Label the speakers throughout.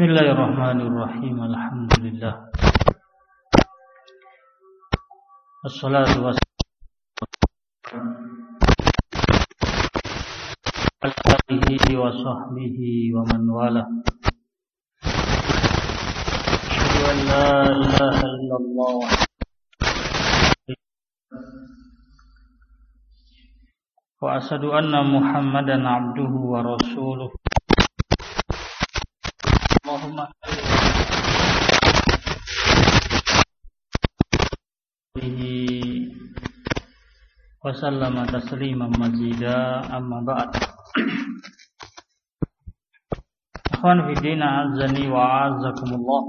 Speaker 1: Bismillahirrahmanirrahim. Alhamdulillah. Wassalatu wassalamu ala alihi wa sahbihi wa man wala. Asyhadu an la ilaha illallah wa asyhadu anna Muhammadan abduhu wa rasuluh. Allahumma wa sallama tasliman mazida, amma ba'd. Akhwan fi din, azani wa azakumullah.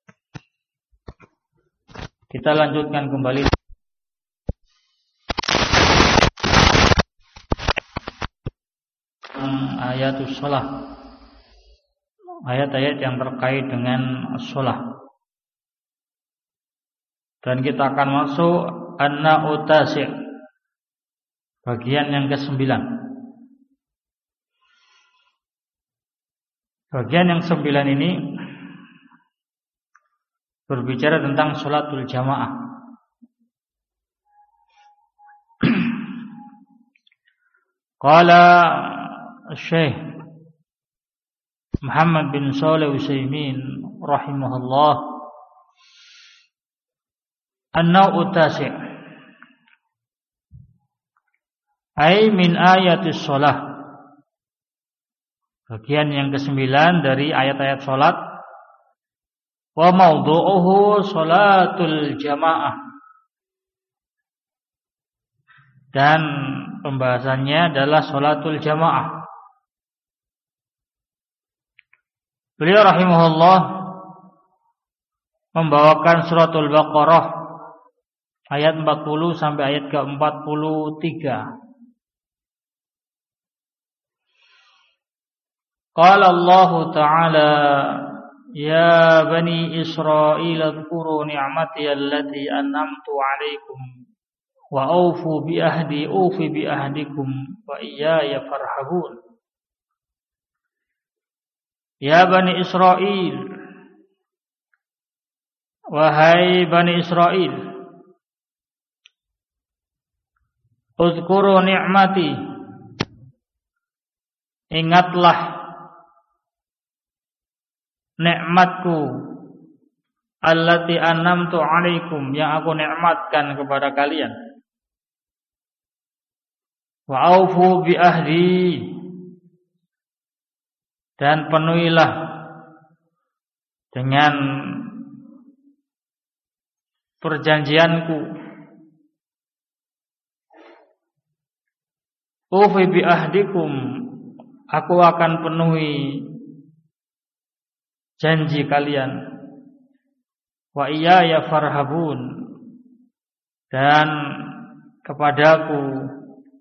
Speaker 1: Kita lanjutkan kembali ayatus shalah, ayat-ayat yang terkait dengan shalah. Dan kita akan masuk an-na'u tasi', bagian yang ke-9. Bagian yang 9 ini berbicara tentang sholatul jamaah. Qala Syekh Muhammad bin Shalih Utsaimin rahimahullah, an-naw'u tasi' ay min ayatis shalah, bagian yang ke-9 dari ayat-ayat salat. Wa mawdu'uhu sholatul jamaah, dan pembahasannya adalah sholatul jamaah. Beliau rahimahullah membawakan suratul Baqarah ayat 40 sampai ayat ke-43. Qala Allah Ta'ala, ya bani Israil adhkuru ni'mati allati an'amtu 'alaikum wa awfu bi ahdi ufi bi ahdikum wa iyaya farhabun. Ya bani Israil, wahai bani Israil, uzkuru ni'mati, ingatlah nikmatku, allati an'amtu 'alaikum, yang aku nikmatkan kepada kalian. Wa aufu bi ahdi, dan penuhilah dengan perjanjianku. Ufi bi ahdikum, aku akan penuhi janji kalian. Wa iyaya farhabun, dan kepadaku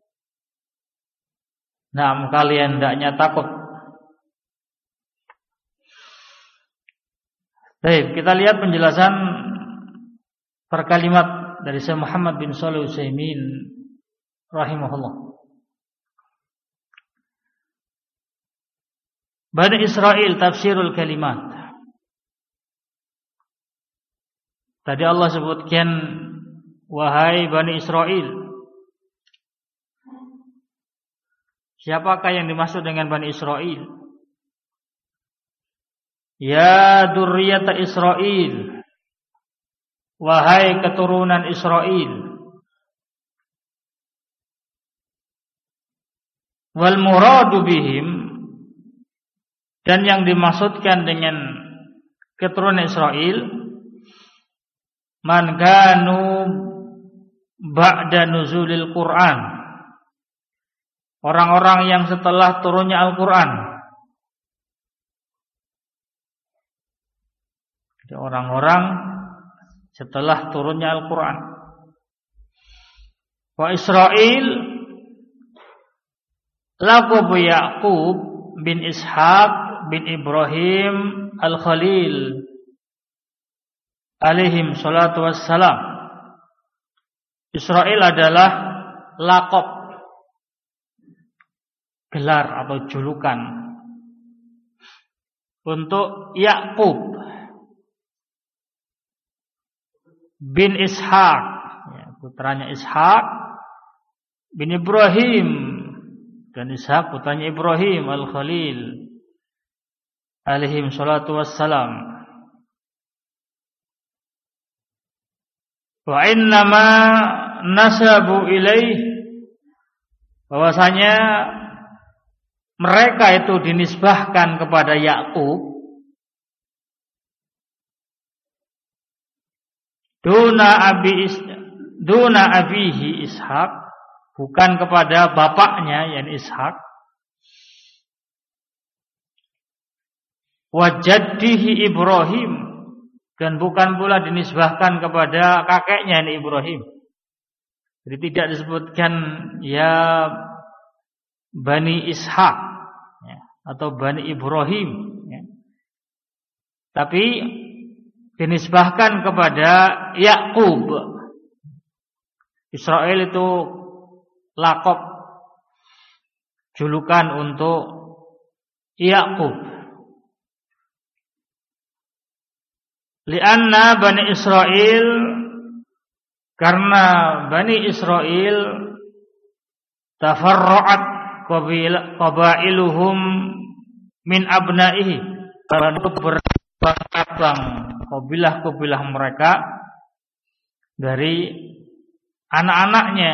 Speaker 1: kalian hendaknya takut. Baik, kita lihat penjelasan per kalimat dari Syekh Muhammad bin Shalih Utsaimin rahimahullah. Bani Israil, tafsirul kalimat. Tadi Allah sebutkan wahai Bani Israil. Siapakah yang dimaksud dengan Bani Israil? Ya dzurriyyata Israil, wahai keturunan Israil. Wal muradu bihim, dan yang dimaksudkan dengan keturunan Israil, man kanu ba'da nuzulil Quran, orang-orang yang setelah turunnya Al-Quran. Jadi orang-orang setelah turunnya Al-Quran. Wa Israil laqab Yaqub bin Ishaq bin Ibrahim Al-Khalil alaihim salatu wassalam. Israil adalah laqab, gelar atau julukan untuk Yakub bin Ishaq, putranya Ishaq bin Ibrahim, dan Ishaq putranya Ibrahim Al-Khalil alaihim salatu wassalam. Wa innama nasabu ilaih, bahwasanya mereka itu dinisbahkan kepada Yakub duna abihi Ishaq, bukan kepada bapaknya yakni Ishaq, wa jaddihi Ibrahim, dan bukan pula dinisbahkan kepada kakeknya yakni Ibrahim. Jadi tidak disebutkan ya Bani Ishaq ya, atau Bani Ibrahim ya. Tapi dinisbahkan kepada Yakub. Israel itu lakop, julukan untuk Yakub. Lianna Bani Israel, karena Bani Israel tafarra'at qabailuhum min abnaihi, karena itu bercabang kabilah-kabilah mereka dari anak-anaknya.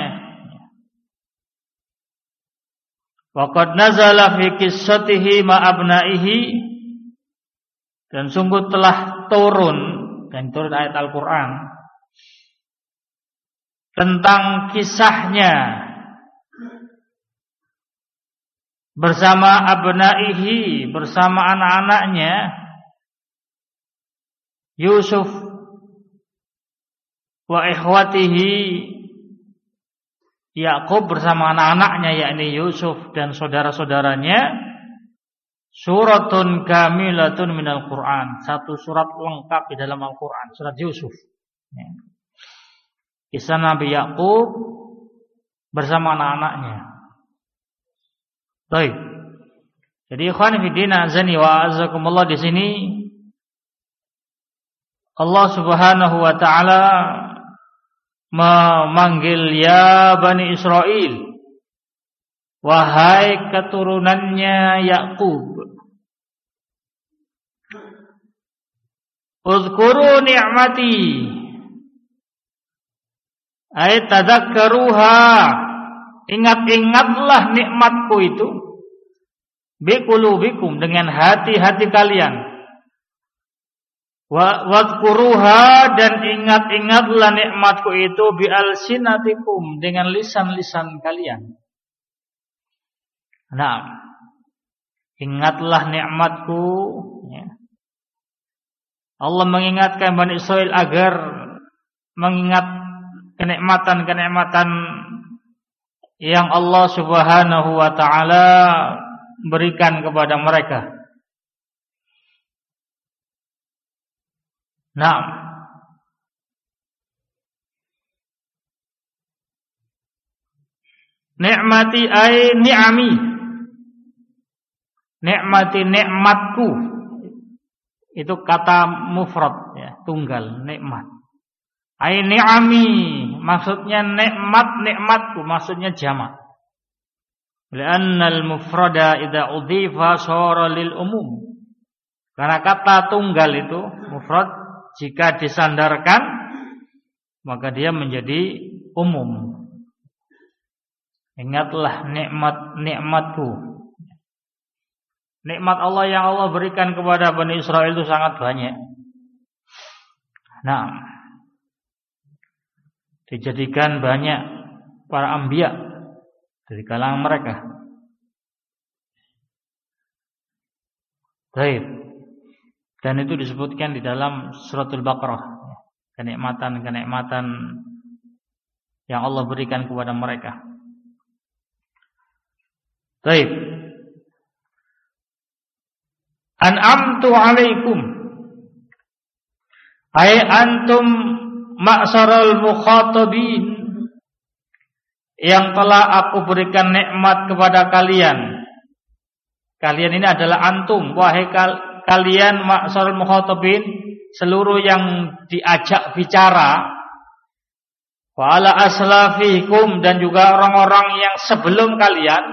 Speaker 1: Wa qad nazala fi qissatihi ma abnaihi, dan sungguh telah turun, dan turun ayat Al-Quran tentang kisahnya bersama abnaihi, bersama anak-anaknya Yusuf wa ikhwatihi, Yakub bersama anak-anaknya yakni Yusuf dan saudara-saudaranya. Suratun kamilatun minal Quran, satu surat lengkap di dalam Al-Quran, surat Yusuf ya. Kisah Nabi Yakub bersama anak-anaknya. Baik. Jadi ikhwan fillah azani wa azakumullah, di sini Allah Subhanahu wa taala memanggil ya Bani Israel, wahai keturunannya Yakub, uzkuru ni'mati, ay tadzakkaruha, ingat-ingatlah nikmatku itu, biqulubikum, dengan hati-hati kalian, wadhkuruha, dan ingat-ingatlah nikmatku itu bialsinatikum, dengan lisan-lisan kalian. Nah, ingatlah nikmatku ya. Allah mengingatkan Bani Israel agar mengingat kenikmatan-kenikmatan yang Allah Subhanahu wa taala berikan kepada mereka. Nah, nikmati ay ni'ami, nikmati nikmatku, itu kata mufrad ya, tunggal, nikmat. Ay ni'ami, maksudnya nikmat, nikmatku, maksudnya jamak. Li'anna al-mufrada idza udhifa shara lil umum. Karena kata tunggal itu mufrad, jika disandarkan maka dia menjadi umum. Ingatlah nikmatku. Nikmat Allah yang Allah berikan kepada Bani Israel itu sangat banyak. Nah, dijadikan banyak para anbiya dari kalangan mereka. Baik. Dan itu disebutkan di dalam suratul Baqarah, kenikmatan-kenikmatan yang Allah berikan kepada mereka. Baik. An'amtu 'alaikum, ay antum ma'syaral mukhatabin, yang telah aku berikan nikmat kepada kalian. Kalian ini adalah antum, wahai kalian ma'syarul mukhatabin, seluruh yang diajak bicara, wa ala aslafikum, dan juga orang-orang yang sebelum kalian,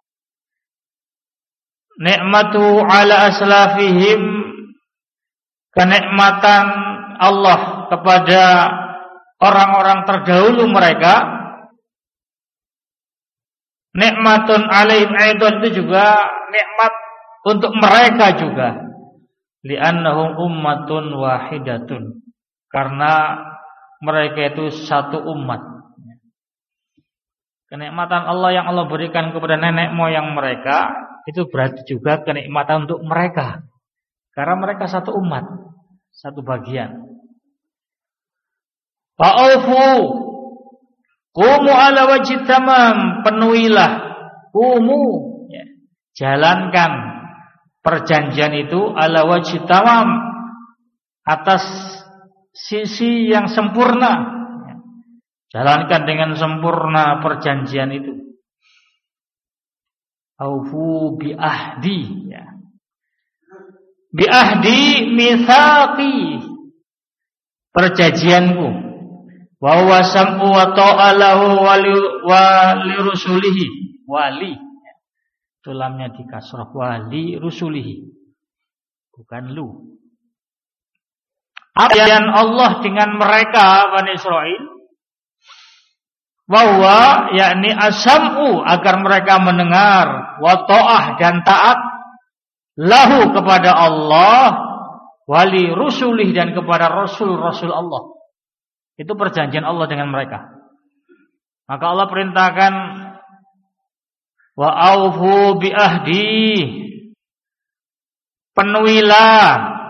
Speaker 1: nikmatu ala aslafihim, kenikmatan Allah kepada orang-orang terdahulu mereka, nikmatun alaihim aidan, itu juga nikmat untuk mereka juga, li'annahum ummatun wahidatun, karena mereka itu satu umat. Kenikmatan Allah yang Allah berikan kepada nenek moyang mereka itu berarti juga kenikmatan untuk mereka, karena mereka satu umat, satu bagian. Fa'ufu, qumu ala wajhi tamam, penuhilah, qumu, ya, jalankan perjanjian itu ala wajhi tamam, atas sisi yang sempurna, ya. Jalankan dengan sempurna perjanjian itu. Aufu bi ahdi, ya. Bi ahdi mitsaqi, perjanjianku. Wa huwa sam'u wa ta'alahu wa li rusulihi, wali, itu lamnya di kasrah, wali rusulihi, bukan lu. Perjanjian Allah dengan mereka Bani Israil, wa huwa, yakni as-sam'u, agar mereka mendengar, wa ta'ah, dan taat, lahu, kepada Allah, wali rusulih, dan kepada rasul-rasul Allah. Itu perjanjian Allah dengan mereka. Maka Allah perintahkan, wa aufu bi ahdi, penuhilah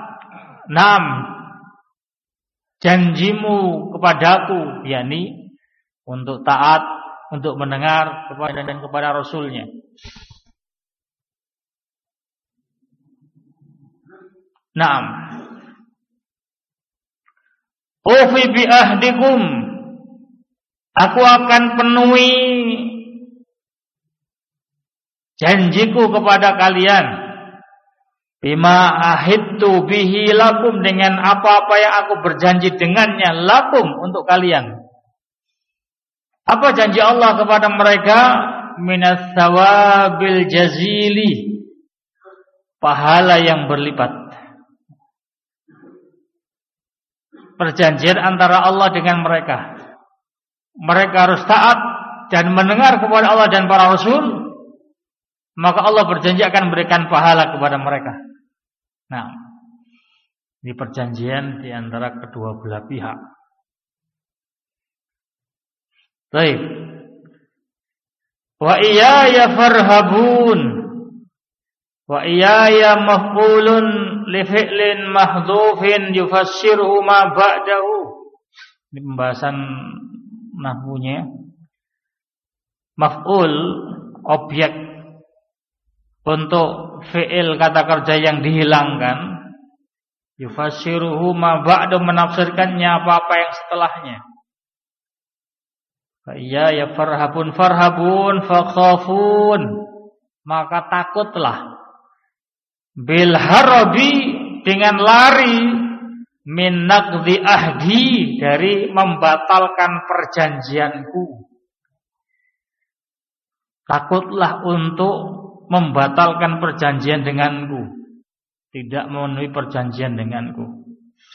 Speaker 1: janjimu kepadaku, yakni untuk taat, untuk mendengar kepada dan kepada rasulnya. Ufi bi ahdikum, aku akan penuhi janjiku kepada kalian, bima ahidtu bihi lakum, dengan apa-apa yang aku berjanji dengannya lakum, untuk kalian. Apa janji Allah kepada mereka? Minas thawabil jazili, pahala yang berlipat. Perjanjian antara Allah dengan mereka. Mereka harus taat dan mendengar kepada Allah dan para rasul, maka Allah berjanji akan memberikan pahala kepada mereka. Ini perjanjian di antara kedua belah pihak. Baik. Wa iyaya farhabun. Wa iyaya maf'ulun li fi'lin mahdhufin yufassiruhu ma ba'dahu. Ini pembahasan nahwunya. Maf'ul, objek untuk fi'il kata kerja yang dihilangkan. Yufassiruhu ma ba'dahu, menafsirkannya apa-apa yang setelahnya. Fa iyaya farhabun fakhafun, maka takutlah, bil harabi, dengan lari, min naqdi ahdi, dari membatalkan perjanjianku. Takutlah untuk membatalkan perjanjian denganku, tidak memenuhi perjanjian denganku.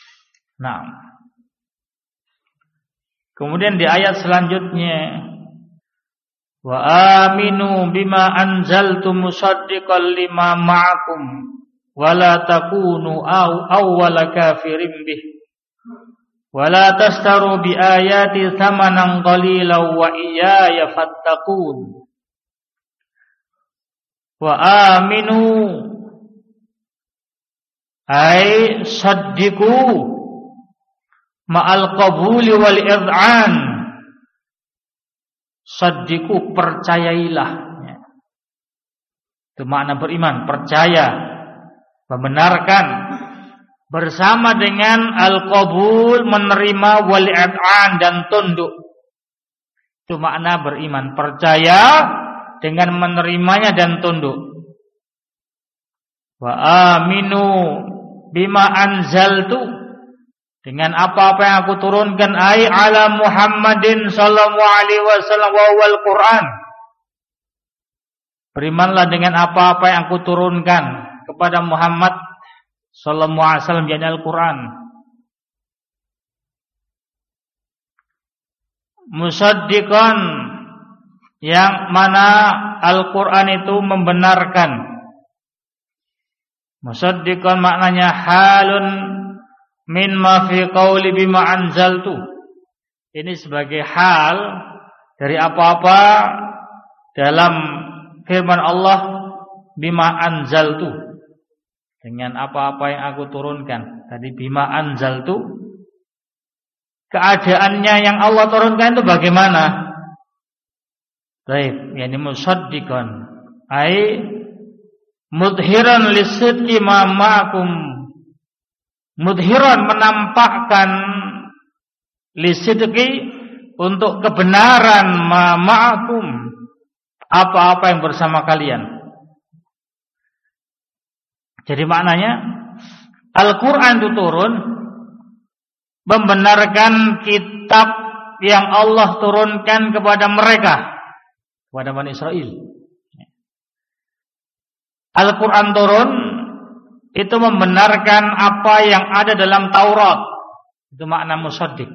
Speaker 1: Kemudian di ayat selanjutnya, wa aminu bima anzaltu musaddiqan lima ma'akum wa la takunu awwala kafirin bih wa la tastaru bi ayati thamanan qalilan wa iyaya fattaqun. Wa aminu ay saddiqu ma'al qabuli wal id'an. Saddiqu, percayailah. Itu makna beriman, percaya, membenarkan, bersama dengan al-qabul, menerima, wal id'an, dan tunduk. Itu makna beriman, percaya dengan menerimanya dan tunduk. Wa aminu bima anzaltu, dengan apa-apa yang aku turunkan, ai ala Muhammadin sallallahu alaihi wasallam wa wal Quran. Berimanlah dengan apa-apa yang aku turunkan kepada Muhammad sallallahu alaihi wasallam, yakni Al-Quran. Musaddiqan, yang mana Al-Quran itu membenarkan. Musaddiqan maknanya halun min ma fi qawli bima anzaltu. Ini sebagai hal dari apa-apa dalam firman Allah, bima anzaltu, dengan apa-apa yang aku turunkan. Tadi bima anzaltu, keadaannya yang Allah turunkan itu bagaimana? Baik, yani musaddiqan, ai mudhiran lisidqi ma ma'akum. Mudhiran menampakkan lisidqi, untuk kebenaran, ma ma'akum, apa-apa yang bersama kalian. Jadi maknanya Al-Quran itu turun membenarkan kitab yang Allah turunkan kepada mereka, kepada Bani Israel. Al-Quran turun itu membenarkan apa yang ada dalam Taurat. Itu makna musaddiq.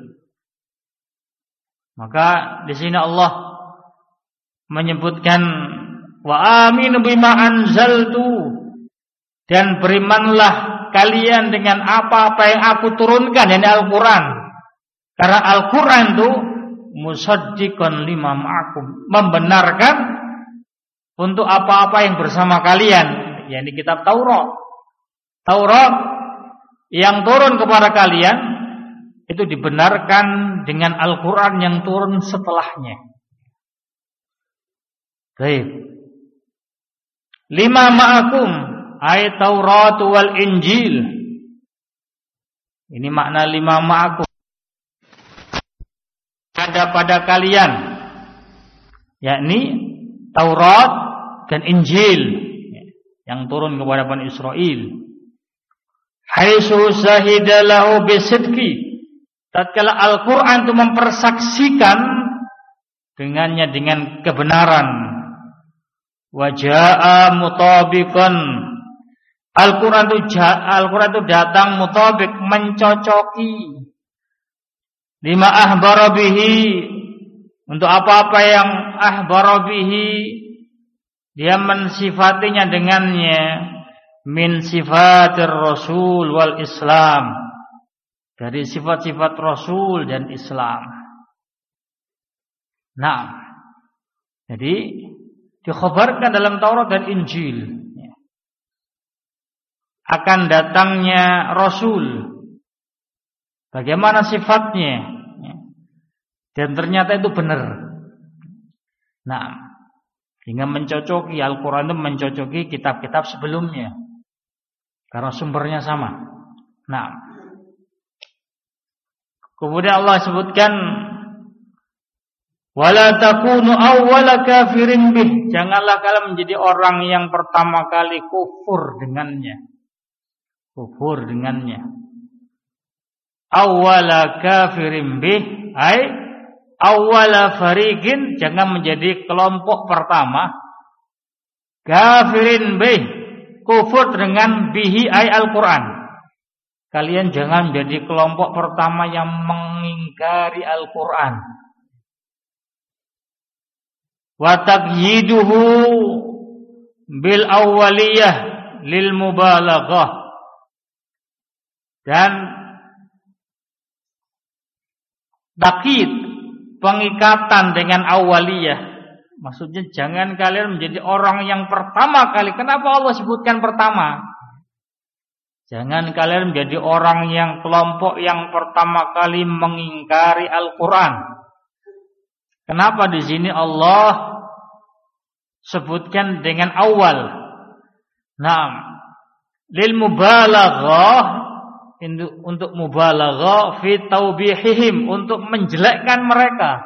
Speaker 1: Maka di sini Allah menyebutkan wa aminu bima anzaltu, dan berimanlah kalian dengan apa-apa yang aku turunkan, yakni Al-Quran. Karena Al-Quran itu musaddiqan lima ma'akum, membenarkan untuk apa-apa yang bersama kalian, yakni kitab Taurat. Taurat yang turun kepada kalian itu dibenarkan dengan Al-Quran yang turun setelahnya. Baik. Lima ma'akum, ay Taurat wal Injil. Ini makna lima ma'akum, ada pada kalian, yakni Taurat dan Injil yang turun kepada Bani Israel. Haitsu syahida lahu bisidqi, tatkala Al-Quran itu mempersaksikan dengannya dengan kebenaran. Wajaa mutabiqan, Al-Quran itu datang mutabik, mencocoki, lima ahbara bihi, untuk apa-apa yang ahbara bihi, dia mensifatinya dengannya, min sifatir Rasul wal Islam, dari sifat-sifat Rasul dan Islam. Nah, jadi dikhabarkan dalam Taurat dan Injil akan datangnya Rasul, bagaimana sifatnya, dan ternyata itu benar. Nah, hingga mencocoki, Al-Quran itu mencocoki kitab-kitab sebelumnya, karena sumbernya sama. Nah, kemudian Allah sebutkan wala takunu awwala kafirin bih, janganlah kalian menjadi orang yang pertama kali kufur dengannya. Kufur dengannya. Awwala kafirin bih, ay awwala fariqin, jangan menjadi kelompok pertama. Kafirin bih, kufur dengan bihi, ay Al-Quran. Kalian jangan menjadi kelompok pertama yang mengingkari Al-Quran. Wa taqyiduhu bil awwaliyah lil mubalaghah, dan takyid, pengikatan dengan awaliyah, maksudnya jangan kalian menjadi orang yang pertama kali. Kenapa Allah sebutkan pertama? Jangan kalian menjadi orang yang kelompok yang pertama kali mengingkari Al-Quran. Kenapa di sini Allah sebutkan dengan awal? Nah, lil mubalaghah, untuk mubalaghah fi taubihihim, untuk menjelekkan mereka.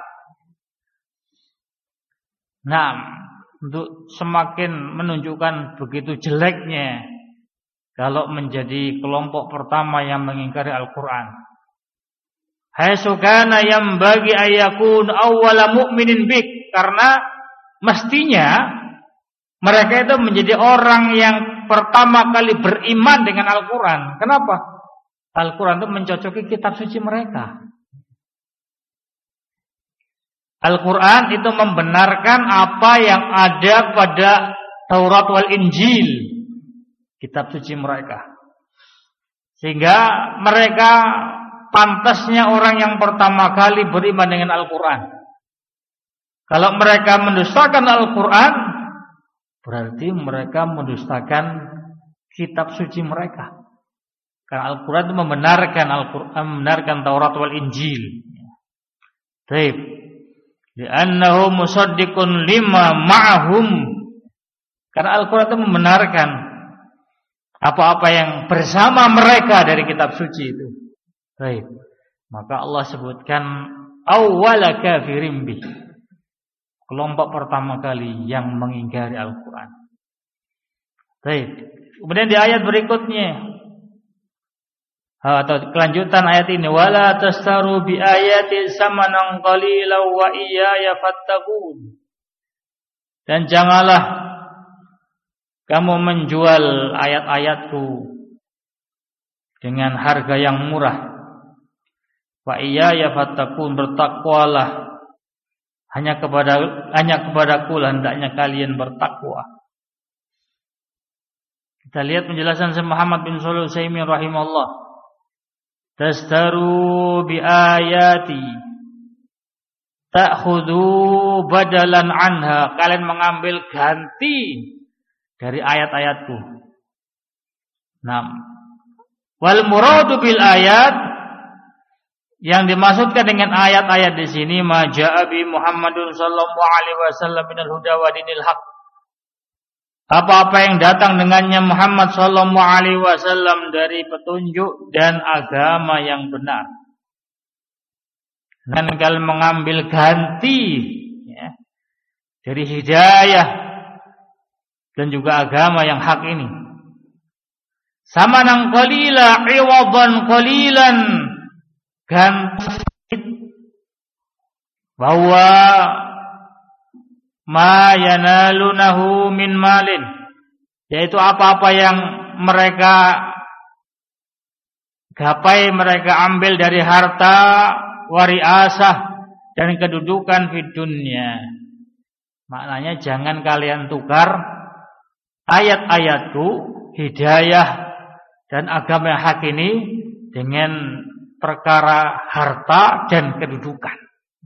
Speaker 1: Nah, untuk semakin menunjukkan begitu jeleknya kalau menjadi kelompok pertama yang mengingkari Al-Quran. Haitsu kana yambagi ayyakun awwala mu'minin bik, karena mestinya mereka itu menjadi orang yang pertama kali beriman dengan Al-Quran. Kenapa? Al-Quran itu mencocoki kitab suci mereka. Al-Quran itu membenarkan apa yang ada pada Taurat wal Injil, kitab suci mereka. Sehingga mereka pantasnya orang yang pertama kali beriman dengan Al-Quran. Kalau mereka mendustakan Al-Quran, berarti mereka mendustakan kitab suci mereka. Karena Al-Quran itu membenarkan Taurat wal Injil. Baik. Li'annahu musaddiqun lima ma'ahum. Karena Al-Quran itu membenarkan apa-apa yang bersama mereka dari kitab suci itu. Baik. Maka Allah sebutkan awwala kafirin bih, kelompok pertama kali yang mengingkari Al-Quran. Baik. Kemudian di ayat berikutnya, atau kelanjutan ayat ini, wala tastaru bi ayati samanan qalilan wa iyaya fattaqun. Dan janganlah kamu menjual ayat-ayatku dengan harga yang murah. Wa iyaya fattaqun, bertakwalah. Hanya kepadaku lah hendaknya kalian bertakwa. Kita lihat penjelasan Syekh Muhammad bin Shalih Al-Utsaimin rahimahullah. Tastaru bi ayati ta'khudhu badalan anha, kalian mengambil ganti dari ayat-ayatku. Nah, wal muradu bil ayat, yang dimaksudkan dengan ayat-ayat di sini ma jaa bi Muhammadun sallallahu alaihi wasallam minal huda wa dinil haq, apa-apa yang datang dengannya Muhammad sallallahu alaihi wasallam dari petunjuk dan agama yang benar. Dan kalian mengambil ganti ya, dari hidayah dan juga agama yang hak ini. Samanan qalila iwadan qalilan, ganti bahwa ma yanalunahu min malin, yaitu apa-apa yang mereka gapai, mereka ambil dari harta, wariasah, dan kedudukan di dunia. Maknanya jangan kalian tukar ayat-ayatku, hidayah dan agama yang hak ini dengan perkara harta dan kedudukan.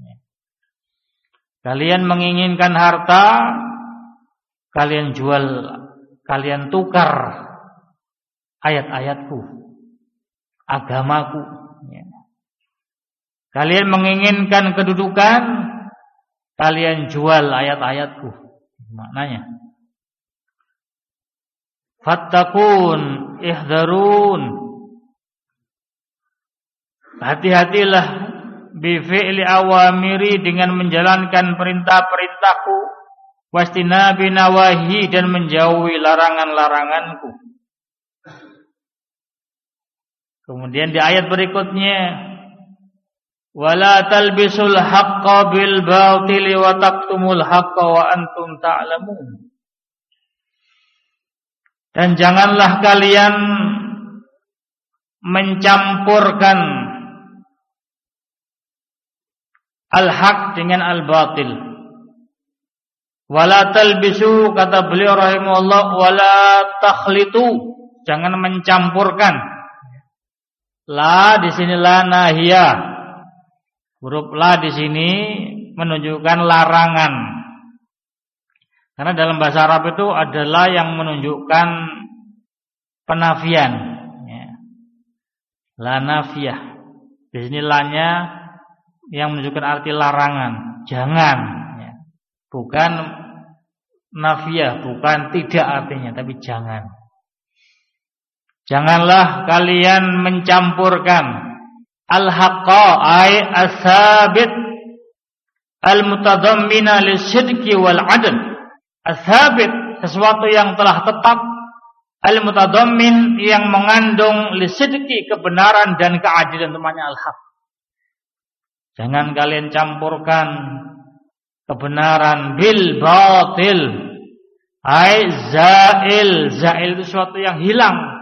Speaker 1: Kalian menginginkan harta, kalian jual, kalian tukar ayat-ayatku, agamaku. Kalian menginginkan kedudukan, kalian jual ayat-ayatku. Maknanya, fattakun, ihdarun, hati-hatilah bifi'li awamiri, dengan menjalankan perintah-perintahku, wastinabi nawahi, dan menjauhi larangan-laranganku. Kemudian di ayat berikutnya, wala talbisul haqqa bil batili wa taqtumul haqqa wa antum ta'lamun. Dan janganlah kalian mencampurkan al-haq dengan al-batil. Wala talbisu, kata beliau rahimahullah, wala takhlitu, jangan mencampurkan. La di sini la nahiyah. Huruf la di sini menunjukkan larangan. Karena dalam bahasa Arab itu adalah yang menunjukkan penafian. La nafiyah. Di sini la-nya yang menunjukkan arti larangan, jangan, ya. Bukan nafiyah, bukan tidak artinya, tapi jangan. Janganlah kalian mencampurkan al-haqqa ay as-sabit al-mutadammina lisidqi wal adl. As-sabit, sesuatu yang telah tetap Al-mutadammin yang mengandung lisidqi kebenaran dan keadilan, namanya al-haq. Jangan kalian campurkan kebenaran bil batil. Ai zail itu sesuatu yang hilang.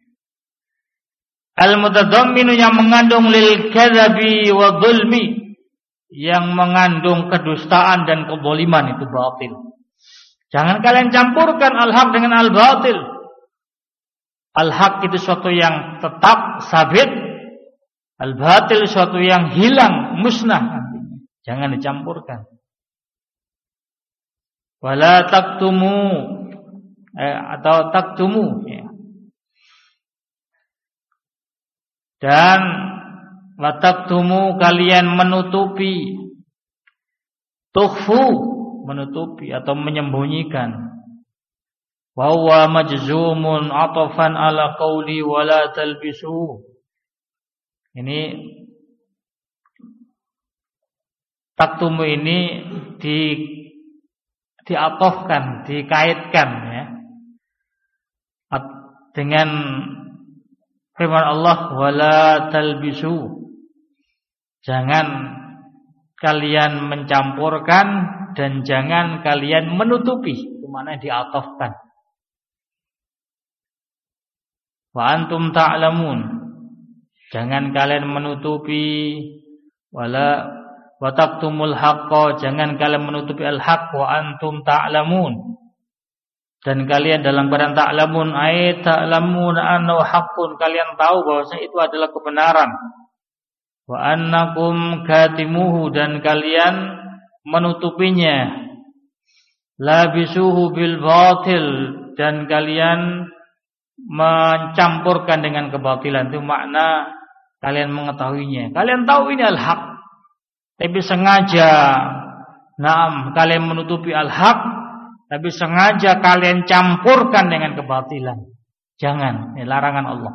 Speaker 1: Al-mutadamminu yang mengandung lil kadzabi wa dzulmi, yang mengandung kedustaan dan kezaliman, itu batil. Jangan kalian campurkan al-haq dengan al-batil. Al-haq itu sesuatu yang tetap sabit, al-batil sesuatu yang hilang, musnah. Jangan dicampurkan. Wala taktumu atau taktumu, ya. Dan wataktumu, kalian menutupi, tukhfu, menutupi atau menyembunyikan. Wa huwa majzumun atafan ala qawli wala talbisu. Ini taktumu ini diatofkan, dikaitkan, ya, dengan firman Allah, wala talbisu, jangan kalian mencampurkan dan jangan kalian menutupi, itu maknanya diatofkan. Wa antum ta'lamun, jangan kalian menutupi, wala wa taktumul haqqa, jangan kalian menutupi al-haq, wa antum ta'lamun, dan kalian dalam keadaan ta'lamun, ay ta'lamun annahu haqqun, kalian tahu bahwasanya itu adalah kebenaran. Wa annakum katimuhu, dan kalian menutupinya. Labisuhu bil batil, dan kalian mencampurkan dengan kebatilan, itu makna kalian mengetahuinya. Kalian tahu ini al-haq, tapi sengaja kalian menutupi al-haq, tapi sengaja kalian campurkan dengan kebatilan. Jangan, ini larangan Allah.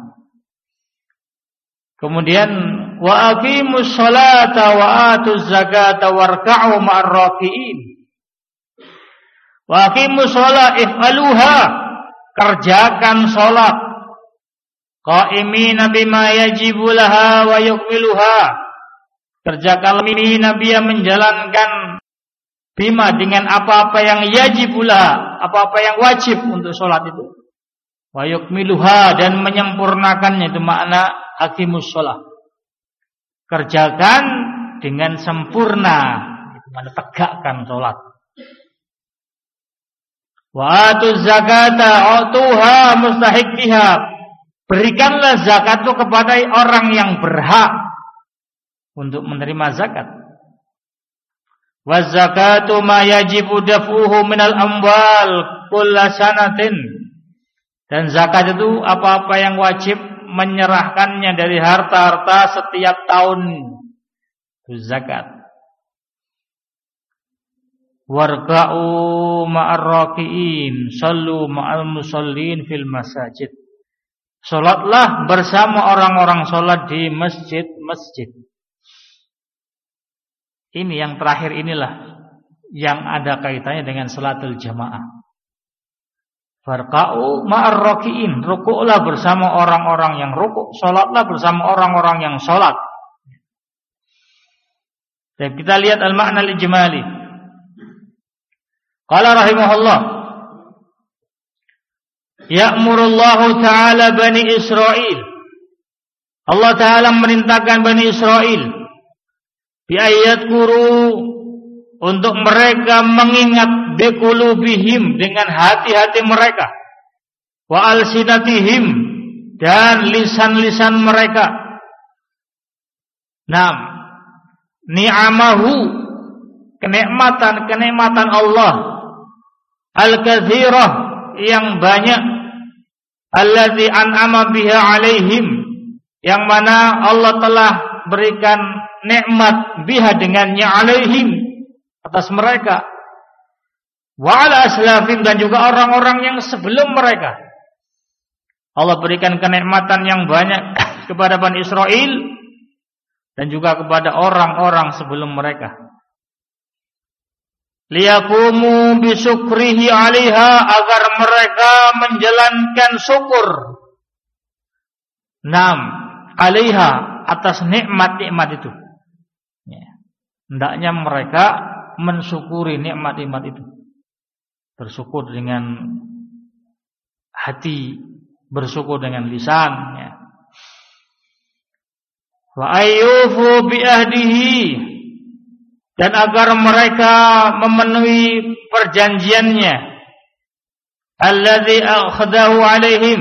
Speaker 1: Kemudian wa aqimus sholata wa atuz zakata warka'u ma'ar raki'in. Wa aqimus sholat if'aluha, kerjakan salat. Qa'imina bima yajibu laha wa yukmiluha, kerjakan nabi yang menjalankan bima dengan apa-apa yang yajibulah, apa-apa yang wajib untuk sholat itu. Wa yukmiluha, dan menyempurnakannya, itu makna aqimus sholat. Kerjakan dengan sempurna, itu makna tegakkan sholat. Wa atuz zakata atuha mustahiqiha, berikanlah zakat itu kepada orang yang berhak untuk menerima zakat. Wa zakatu ma yajibu daf'uhu minal amwal kulla sanatin, dan zakat itu apa-apa yang wajib menyerahkannya dari harta-harta setiap tahun, itu zakat. Warka'u ma'ar raki'in, sallu ma'al musallin fil masajid, salatlah bersama orang-orang salat di masjid-masjid. Ini yang terakhir inilah yang ada kaitannya dengan salatul jamaah. Farqa'u ma'ar raki'in, rukuklah bersama orang-orang yang rukuk, salatlah bersama orang-orang yang salat. Dan kita lihat al-ma'na al-ijmali. Qala rahimahullah, ya'murullahu ta'ala Bani Israel, Allah Ta'ala merintahkan Bani Israel biayat guru, untuk mereka mengingat biqulubihim, dengan hati-hati mereka, wa alsinatihim, dan lisan-lisan mereka, ni'amahu, kenikmatan Allah, al-katsirah, yang banyak, allazi an'ama biha alaihim, yang mana Allah telah berikan nikmat biha dengannya alaihim, atas mereka, wa ala aslafim, dan juga orang-orang yang sebelum mereka. Allah berikan kenikmatan yang banyak kepada Bani Israel dan juga kepada orang-orang sebelum mereka. liyaqumu bisyukrihi 'alaiha, agar mereka menjalankan syukur. Naam, 'alaiha, atas nikmat-nikmat itu. Ya. Hendaknya mereka mensyukuri nikmat-nikmat itu. Bersyukur dengan hati, bersyukur dengan lisan, ya. Wa ayyufu bi ahdihi, dan agar mereka memenuhi perjanjiannya, alladzi akhadahu alaihim,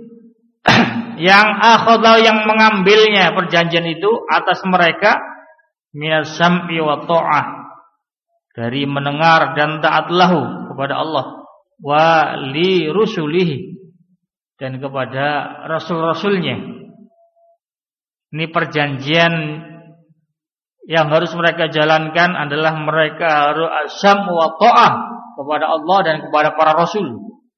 Speaker 1: yang mengambilnya perjanjian itu atas mereka, minas sam'i wa ta'ah, dari mendengar dan taat lahu kepada Allah, wa li rusulihi, dan kepada rasul-rasulnya. Ini perjanjian yang harus mereka jalankan adalah mereka harus asam wa ta'ah kepada Allah dan kepada para rasul.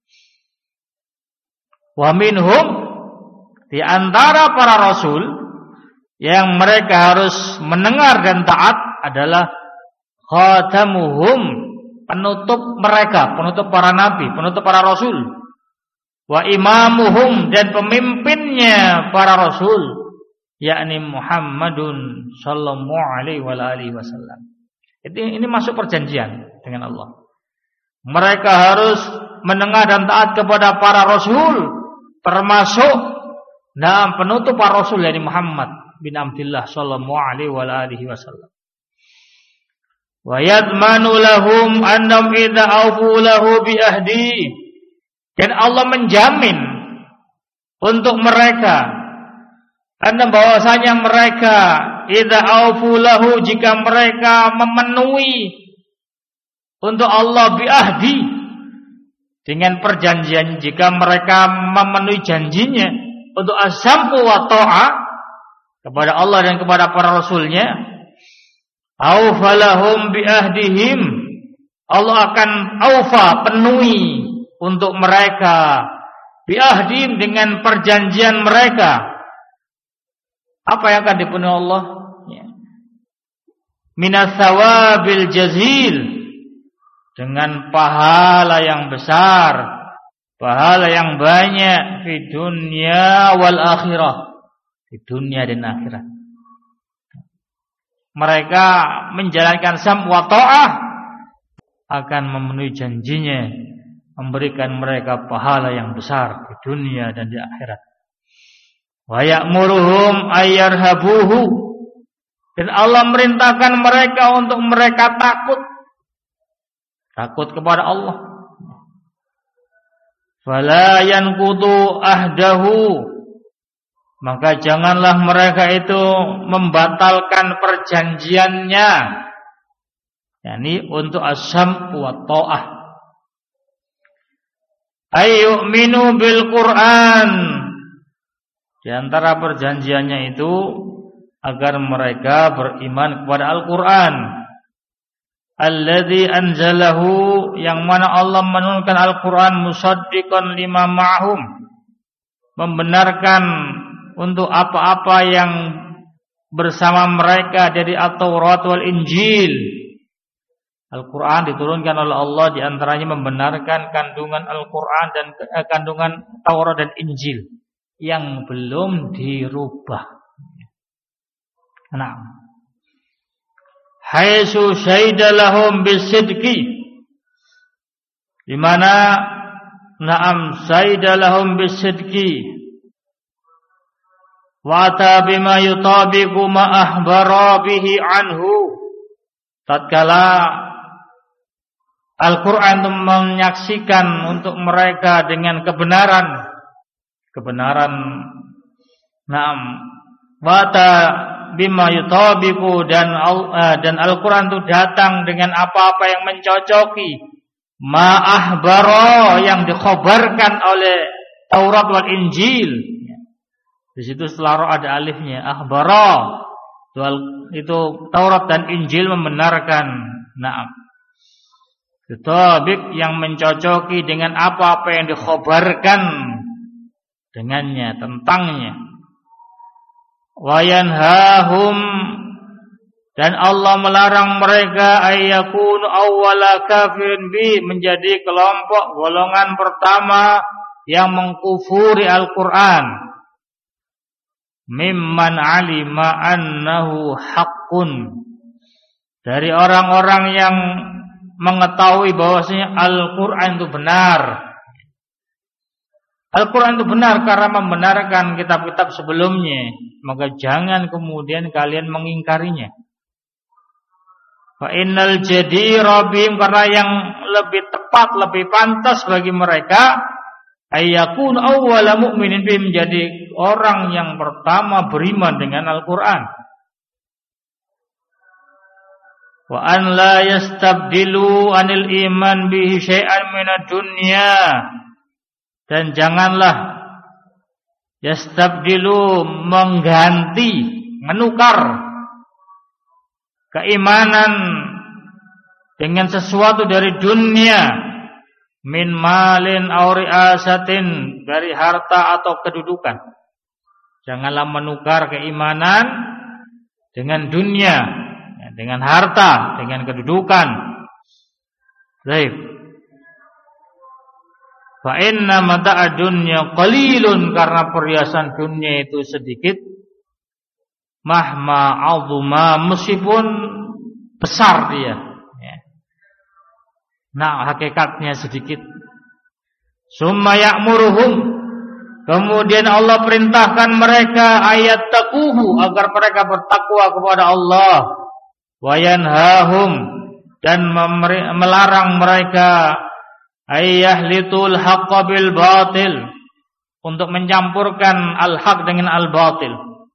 Speaker 1: Wa minhum, di antara para rasul yang mereka harus mendengar dan taat adalah khatamuhum, penutup mereka, penutup para nabi, penutup para rasul. Wa imamuhum, dan pemimpinnya para rasul, yakni Muhammadun sallallahu alaihi wasallam. Ini masuk perjanjian dengan Allah. Mereka harus mendengar dan taat kepada para rasul, termasuk penutup para rasul, yakni Muhammad bin Abdullah sallallahu alaihi wasallam. Wa yadmanu lahum annahum idza aufu lahu bi ahdi, dan Allah menjamin untuk mereka karena bahwasanya mereka idza aufu lahu, jika mereka memenuhi untuk Allah bi ahdi, dengan perjanjian, jika mereka memenuhi janjinya untuk as-sam'u wa ta'ah kepada Allah dan kepada para rasulnya, aufa lahum bi ahdihim, Allah akan aufa, penuhi untuk mereka bi ahdihim, dengan perjanjian mereka. Apa yang akan dipenuhi Allah? Ya. Minas thawabil jazil, dengan pahala yang besar, pahala yang banyak, fi dunya wal akhirah, di dunia dan akhirat. Mereka menjalankan sam wa ta'ah akan memenuhi janjinya, memberikan mereka pahala yang besar di dunia dan di akhirat. Wa ya'muruhum ayyarhabuhu, dan Allah merintahkan mereka untuk mereka takut kepada Allah. Fala yanqudu ahdahu, maka janganlah mereka itu membatalkan perjanjiannya, yakni untuk as-sam' wa ta'ah. Ayyuminu bil Qur'an, di antara perjanjiannya itu agar mereka beriman kepada Al-Qur'an, alladzi anzalahu, yang mana Allah menurunkan Al-Qur'an, musaddiqan lima ma'hum, membenarkan untuk apa-apa yang bersama mereka dari At-Taurat wal Injil. Al-Qur'an diturunkan oleh Allah, di antaranya membenarkan kandungan Al-Qur'an dan kandungan Taurat dan Injil yang belum dirubah. Nah, haitsu syahida lahum bisidqi, di mana syahida lahum bisidqi wa ta bima yutabiqu ma ahbara bihi anhu, tatkala Al-Qur'an itu menyaksikan untuk mereka dengan kebenaran, wata bima yutabiqu, dan Al-Qur'an itu datang dengan apa-apa yang mencocoki ma ahbara, yang dikhabarkan oleh Taurat wal Injil. Di situ setelah roh ada alifnya, ahbara, itu Taurat dan Injil membenarkan. Yutabiq, yang mencocoki dengan apa-apa yang dikhabarkan dengannya, tentangnya. Wa yanhahum Dan Allah melarang mereka ayyakunu awwala kafirin bi, menjadi kelompok golongan pertama yang mengkufuri Al-Qur'an. Mimman alima annahu haqqun, dari orang-orang yang mengetahui bahwasanya Al-Qur'an itu benar. Al-Quran itu benar karena membenarkan kitab-kitab sebelumnya, maka jangan kemudian kalian mengingkarinya. Fa innal jadira bihim, karena yang lebih tepat, lebih pantas bagi mereka ayyakun awwala mu'minin bihim, menjadi orang yang pertama beriman dengan Al-Quran. Wa an la yastabdilu anil iman bihi syai'an minad dunya, dan janganlah yastabdilu, mengganti, menukar keimanan dengan sesuatu dari dunia, min malin aw riasatin, dari harta atau kedudukan. Janganlah menukar keimanan dengan dunia, dengan harta, dengan kedudukan. Baik. Fa inna mata'a dunya qalilun, karena perhiasan dunia itu sedikit. Mahma 'azuma, meskipun besar dia, ya. Nah, hakikatnya sedikit. Summa ya'muruhum, kemudian Allah perintahkan mereka ayat taquhu, agar mereka bertakwa kepada Allah. Wa yanhahum, dan melarang mereka ayyahlitul haqqa bil batil, untuk mencampurkan al-haq dengan al-batil.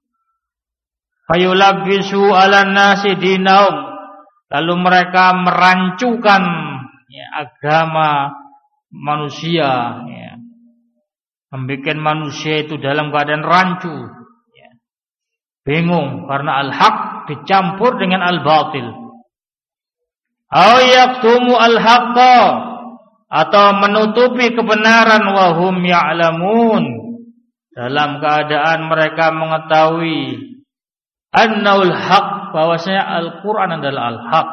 Speaker 1: Fayulabbisu 'alan nasi dinahum, lalu mereka merancukan, ya, agama manusia, ya. Membikin manusia itu dalam keadaan rancu, ya. Bingung karena al-haq dicampur dengan al-batil. Aw yaktumu al-haqqa, atau menutupi kebenaran, wahum ya'lamun, dalam keadaan mereka mengetahui annaul haq, bahwasanya Al-Qur'an adalah al-haq.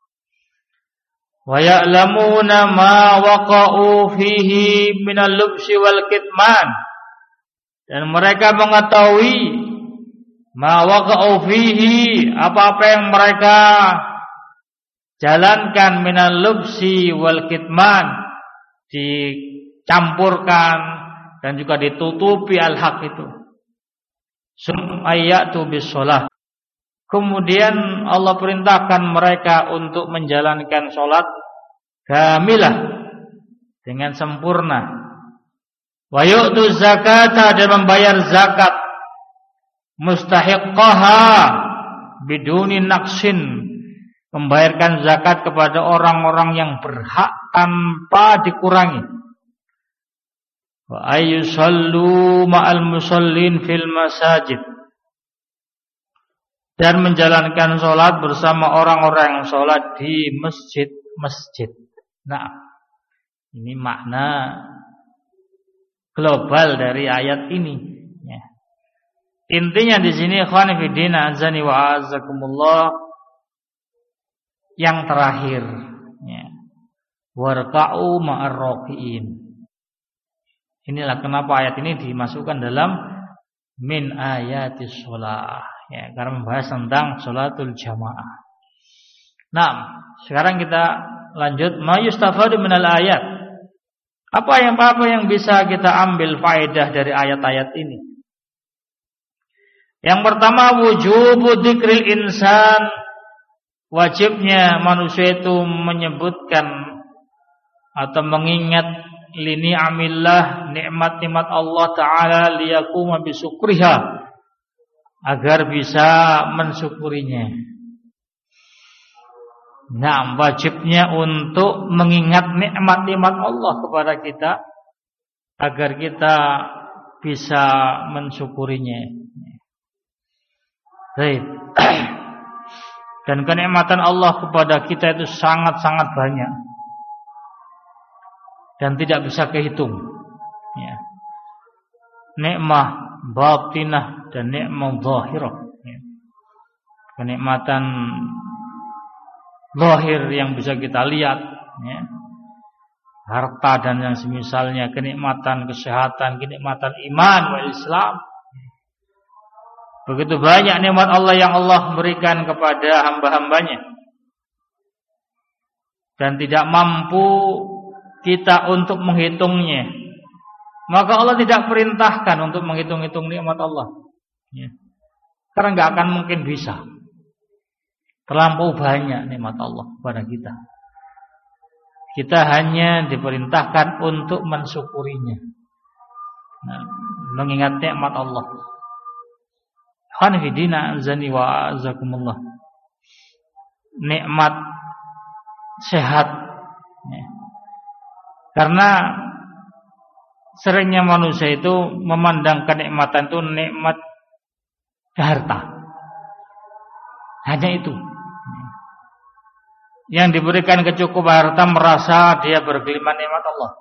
Speaker 1: Wa ya'lamuna ma waqa'u fihi minal lubsi wal kitman, dan mereka mengetahui ma waqa'u fihi, apa-apa yang mereka jalankan, minal lubsi wal kitman, dicampurkan dan juga ditutupi al-haq itu. Ayatu bis-shalah, kemudian Allah perintahkan mereka untuk menjalankan sholat kamilah, dengan sempurna. Wa yu'tu zakata, dan membayar zakat, mustahiqqaha biduni naqsin, membayarkan zakat kepada orang-orang yang berhak tanpa dikurangi. Wa ayyusallu ma'al musallin fil masajid, dan menjalankan sholat bersama orang-orang yang sholat di masjid-masjid. Nah, ini makna global dari ayat ini, ya. Intinya di sini, ikhwan fillah azani wa azakumullah, yang terakhir, ya, warka'u ma'ar raqiin. Inilah kenapa ayat ini dimasukkan dalam min ayatis shalah, ya, karena membahas tentang sholatul jamaah. Nah, sekarang kita lanjut ma yustafadu minal ayat. Apa yang bisa kita ambil faedah dari ayat-ayat ini? Yang pertama, wujubu dzikril insan, wajibnya manusia itu menyebutkan atau mengingat lini amillah, nikmat-nikmat Allah Ta'ala, liyakuma bisukriha, agar bisa mensyukurinya. Nah, wajibnya untuk mengingat nikmat-nikmat Allah kepada kita, agar kita bisa mensyukurinya. Baik. Dan kenikmatan Allah kepada kita itu sangat-sangat banyak dan tidak bisa kehitung, ya. Nikmah batinah dan nikmah zahirah, ya. kenikmatan zahir yang bisa kita lihat, ya. Harta dan yang semisalnya, kenikmatan kesehatan, kenikmatan iman wal Islam. Begitu banyak nikmat Allah yang Allah berikan kepada hamba-hambanya, dan tidak mampu kita untuk menghitungnya. Maka Allah tidak perintahkan untuk menghitung-hitung nikmat Allah, ya. Karena nggak akan mungkin bisa. Terlampau banyak nikmat Allah pada kita. Kita hanya diperintahkan untuk mensyukurinya, nah, mengingat nikmat Allah. Khanifidina azani wa azakumullah. Nikmat sehat, ya. Karena seringnya manusia itu memandang kenikmatan itu nikmat harta. Hanya itu yang diberikan kecukupan harta, merasa dia bergelimang nikmat Allah.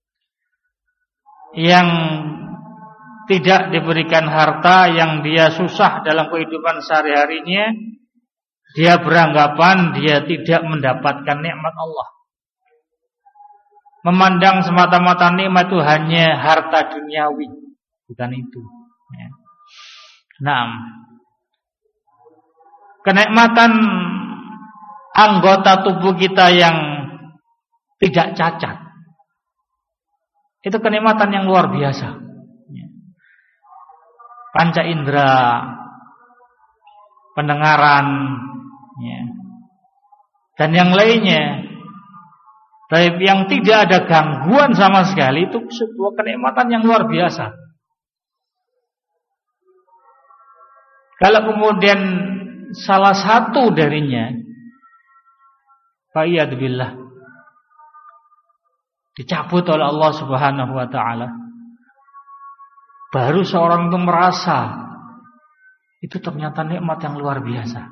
Speaker 1: Yang tidak diberikan harta, yang dia susah dalam kehidupan sehari-harinya, dia beranggapan dia tidak mendapatkan nikmat Allah. Memandang semata-mata nikmat itu hanya harta duniawi, bukan itu, ya. Nah, kenikmatan anggota tubuh kita yang tidak cacat, itu kenikmatan yang luar biasa. Panca indera, pendengaran, ya, dan yang lainnya, tapi yang tidak ada gangguan sama sekali, itu sebuah kenikmatan yang luar biasa. Kalau kemudian salah satu darinya, fa'iyadzubillah, dicabut oleh Allah Subhanahu wa ta'ala, baru seorang itu merasa itu ternyata nikmat yang luar biasa.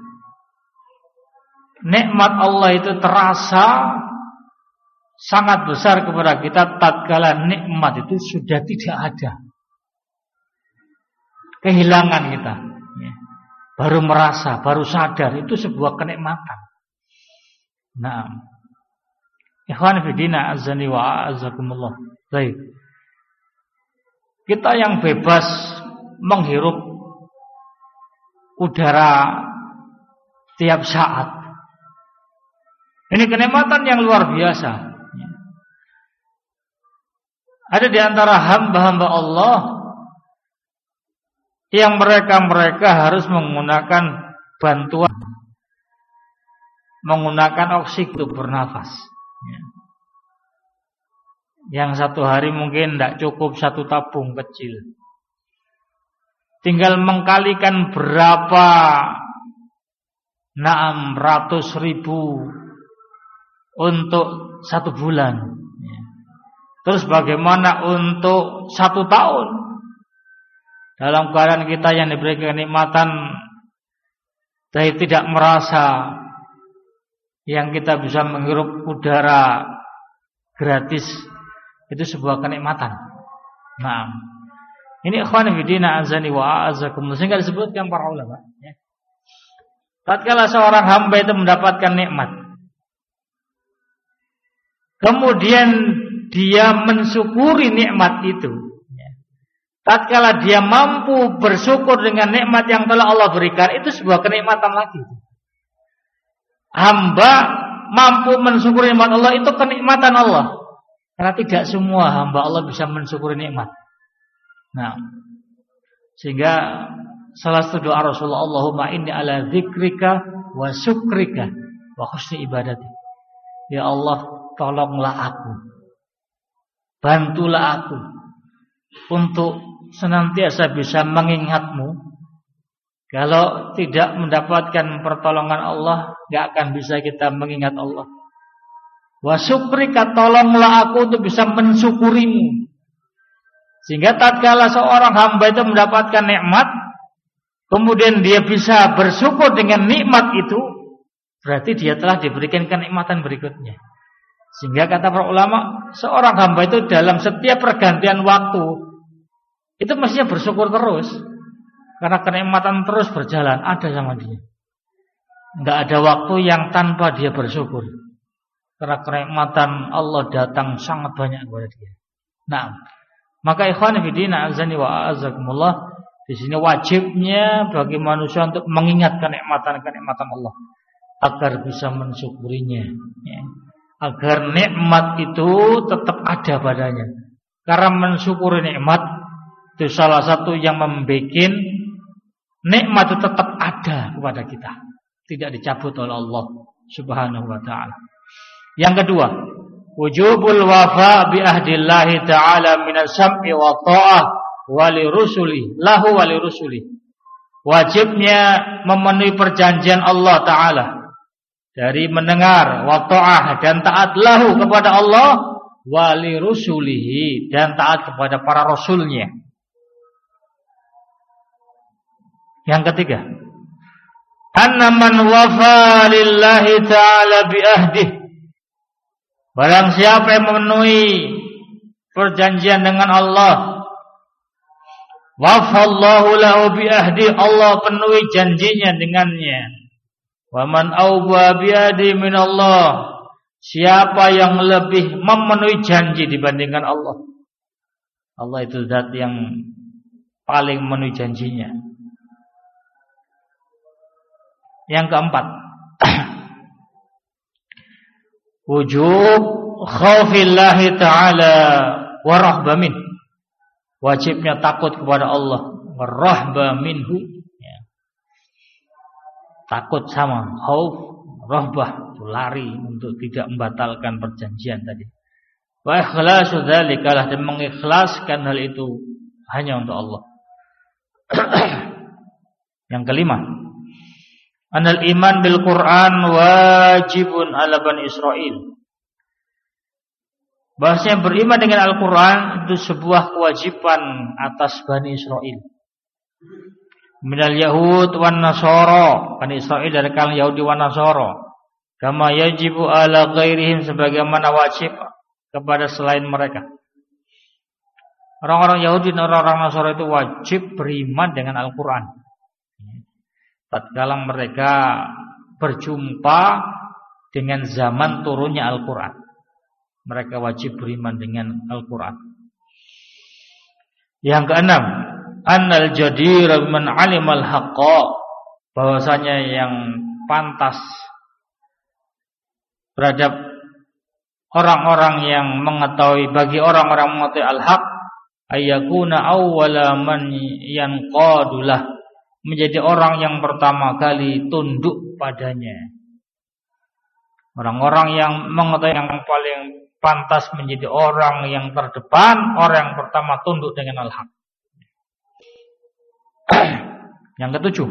Speaker 1: Nikmat Allah itu terasa sangat besar kepada kita tatkala nikmat itu sudah tidak ada, kehilangan kita, ya. Baru merasa, baru sadar itu sebuah kenikmatan. Nah, ikhwan fillah azani wa azakumullah. Baik. Kita yang bebas menghirup udara tiap saat, ini kenikmatan yang luar biasa. Ada di antara hamba-hamba Allah yang mereka harus menggunakan bantuan, menggunakan oksigen untuk bernafas. Yang satu hari mungkin tidak cukup satu tabung kecil, tinggal mengkalikan berapa 600.000 untuk 1 bulan. Terus bagaimana untuk 1 tahun? Dalam keadaan kita yang diberi kenikmatan, tapi tidak merasa yang kita bisa menghirup udara gratis, itu sebuah kenikmatan. Nah, ini ikhwan fillah azani wa azakum, sehingga disebutkan para ulama, ya. Tatkala seorang hamba itu mendapatkan nikmat, kemudian dia mensyukuri nikmat itu, ya. Tatkala dia mampu bersyukur dengan nikmat yang telah Allah berikan, itu sebuah kenikmatan lagi. Hamba mampu mensyukuri nikmat Allah, itu kenikmatan Allah. Karena tidak semua hamba Allah bisa mensyukuri nikmat. Nah, sehingga salah satu doa Rasulullah, Allahumma inni ala dzikrika wa syukrika wa husni ibadati. Ya Allah, tolonglah aku, bantulah aku untuk senantiasa bisa mengingatmu. Kalau tidak mendapatkan pertolongan Allah, gak akan bisa kita mengingat Allah. Wa syukrika, tolonglah aku untuk bisa mensyukurimu. Sehingga tatkala seorang hamba itu mendapatkan nikmat, kemudian dia bisa bersyukur dengan nikmat itu, berarti dia telah diberikan kenikmatan berikutnya. Sehingga kata para ulama, seorang hamba itu dalam setiap pergantian waktu itu mestinya bersyukur terus, karena kenikmatan terus berjalan ada sama dia. Enggak ada waktu yang tanpa dia bersyukur. Karena kenikmatan Allah datang sangat banyak kepada dia. Nah, maka ikhwan fillah azani wa azakumullah, di sini wajibnya bagi manusia untuk mengingat kenikmatan Allah agar bisa mensyukurinya, ya. Agar nikmat itu tetap ada padanya. Karena mensyukuri nikmat itu salah satu yang membuat nikmat itu tetap ada kepada kita, tidak dicabut oleh Allah Subhanahu wa taala. Yang kedua, wujubul wafa bi ahdillahi ta'ala minas sam'i wa ta'ah wa li rusuli lahu wa li rusuli. Wajibnya memenuhi perjanjian Allah taala dari mendengar wa ta'ah dan taat lahu kepada Allah wa li rusulihi dan taat kepada para rasulnya. Yang ketiga, anna man wafa lillahi ta'ala bi ahdihi, barang siapa yang memenuhi perjanjian dengan Allah, wafallahu lahu bi ahdi, Allah penuhi janjinya dengannya. Wa man awba bi ahdi min Allah, siapa yang lebih memenuhi janji dibandingkan Allah. Allah itu zat yang paling memenuhi janjinya. Yang keempat, wujub khaufillahi ta'ala wa rahba min, wajibnya takut kepada Allah, wa rahba minhu, ya. Takut sama khauf, rahbah itu lari untuk tidak membatalkan perjanjian tadi. Wa ikhlasu dzalika, dan mengikhlaskan hal itu hanya untuk Allah. Yang kelima, anal iman bil Quran wajibun ala Bani Israil, bahasanya beriman dengan Al-Quran itu sebuah kewajiban atas Bani Israil. Minal Yahud wan Nasara, Bani Israil dari kalangan Yahudi wan Nasara, kama yajibu ala ghairihim, sebagaimana wajib kepada selain mereka. Orang-orang Yahudi dan orang-orang Nasara itu wajib beriman dengan Al-Quran. Tatkala mereka berjumpa dengan zaman turunnya Al-Quran, mereka wajib beriman dengan Al-Quran. Yang keenam, annal jadir man alimal haqqa, bahwasanya yang pantas terhadap orang-orang yang mengetahui, bagi orang-orang mengetahui al-haq, ayyakuna awwala man yanqadulah, menjadi orang yang pertama kali tunduk padanya. Orang-orang yang mengetahui, yang paling pantas menjadi orang yang terdepan, orang yang pertama tunduk dengan al-haq. Yang ketujuh,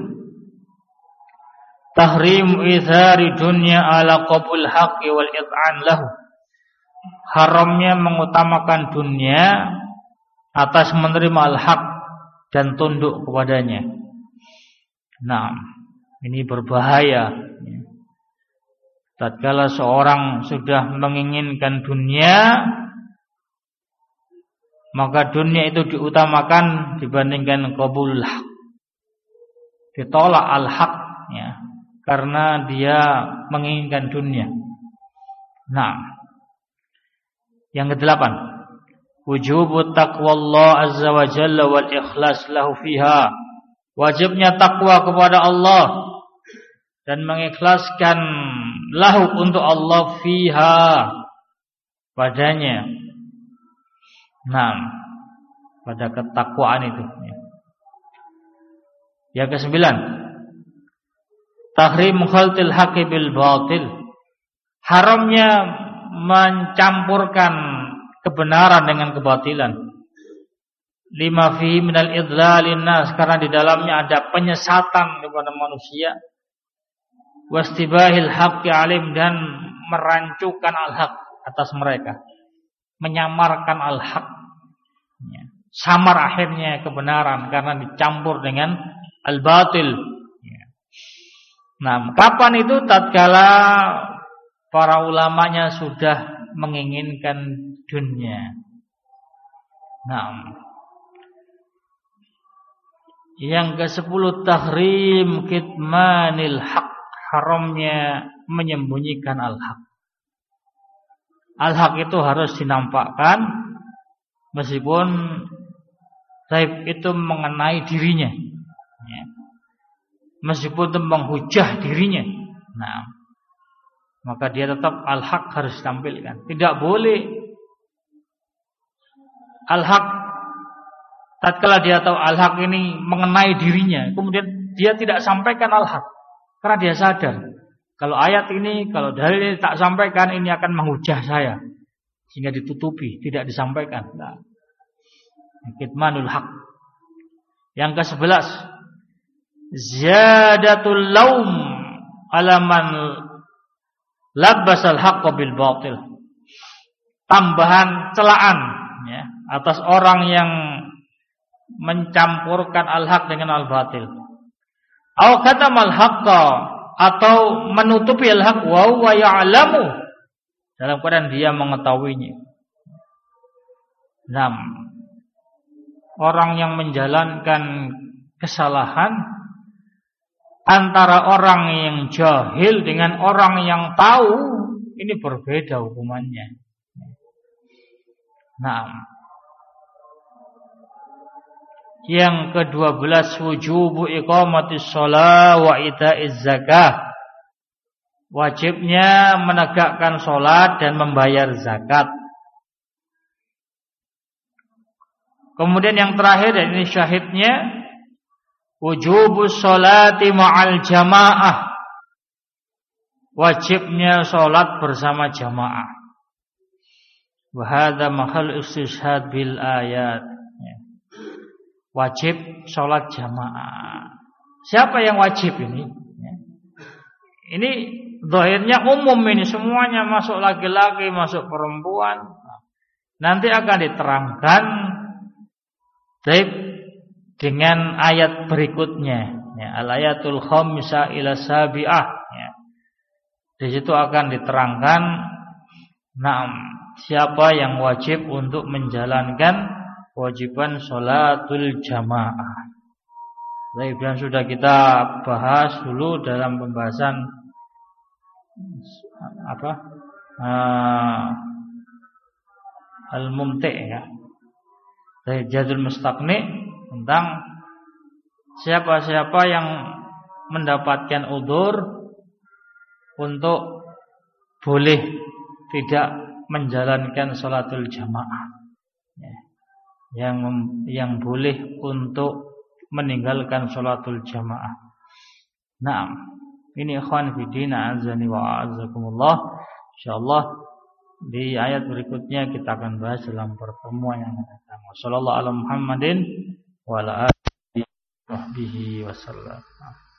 Speaker 1: tahrim ithari dunya ala qabul haqqi wal id'an lahu, haramnya mengutamakan dunia atas menerima al-haq dan tunduk kepadanya. Nah, ini berbahaya. Tatkala seorang sudah menginginkan dunia, maka dunia itu diutamakan dibandingkan qabul haq. Ditolak al-haq, ya, karena dia menginginkan dunia. Nah, yang kedelapan, wujubut taqwallah azza wa jalla wal ikhlas lahu fiha, wajibnya takwa kepada Allah dan mengikhlaskan lahu untuk Allah fiha, padanya. Nah, pada ketakwaan itu. Yang kesembilan, tahrim khaltil haqqi bil batil, haramnya mencampurkan kebenaran dengan kebatilan. Lima fihi minal idlalin nas, karena di dalamnya ada penyesatan kepada manusia. Wastibahil haqqi alim, dan merancukan al-haq atas mereka, menyamarkan al-haq, ya. Samar akhirnya kebenaran karena dicampur dengan al-batil, ya. Nah, kapan itu? Tatkala para ulamanya sudah menginginkan dunia. Nah, yang ke-10, tahrim kitmanil haq, haramnya menyembunyikan al-haq. Al-haq itu harus dinampakkan meskipun itu mengenai dirinya, ya. Meskipun itu menghujah dirinya. Nah, maka dia tetap al-haq harus ditampilkan. Tidak boleh al-haq tatkala dia tahu al-haq ini mengenai dirinya, kemudian dia tidak sampaikan al-haq karena dia sadar kalau ayat ini, kalau dalil ini tak sampaikan, ini akan menghujah saya, sehingga ditutupi, tidak disampaikan. Nah, kitmanul haq. Yang ke-11, ziyadatul laum ala man labbasal haqqa bil batil. Tambahan celaan, ya, atas orang yang mencampurkan al-haq dengan al-batil. Au katamal haqqa, atau menutupi al-haq wa huwa ya'lamu, dalam keadaan dia mengetahuinya. Nah, orang yang menjalankan kesalahan antara orang yang jahil dengan orang yang tahu, ini berbeda hukumannya. Nah, yang ke-12, wujubu iqamatis shalah wa ita'iz zakah. Wajibnya menegakkan salat dan membayar zakat. Kemudian yang terakhir, dan ini syahidnya, wujubus sholati ma'al jamaah. Wajibnya salat bersama jamaah. Wa hadza mahal istishhad bil ayat. Wajib sholat jamaah. Siapa yang wajib ini? Ini zahirnya umum, ini semuanya, masuk laki-laki, masuk perempuan. Nanti akan diterangkan dengan ayat berikutnya, ya, al-ayatul khamisah ila sabi'ah, ya. Di situ akan diterangkan siapa yang wajib untuk menjalankan kewajiban sholatul jamaah. Baik, dan sudah kita bahas dulu dalam pembahasan al-mumti', ya, dari Jazul Mustaqni, tentang siapa-siapa yang mendapatkan udzur untuk boleh tidak menjalankan sholatul jamaah, ya. Yang boleh untuk meninggalkan sholatul jamaah. Nah, ini ikhwan fillah azani wa a'azzakumullah. Insyaallah di ayat berikutnya kita akan bahas dalam pertemuan yang akan datang. Wassallallahu ala Muhammadin wa ala alihi wasallam.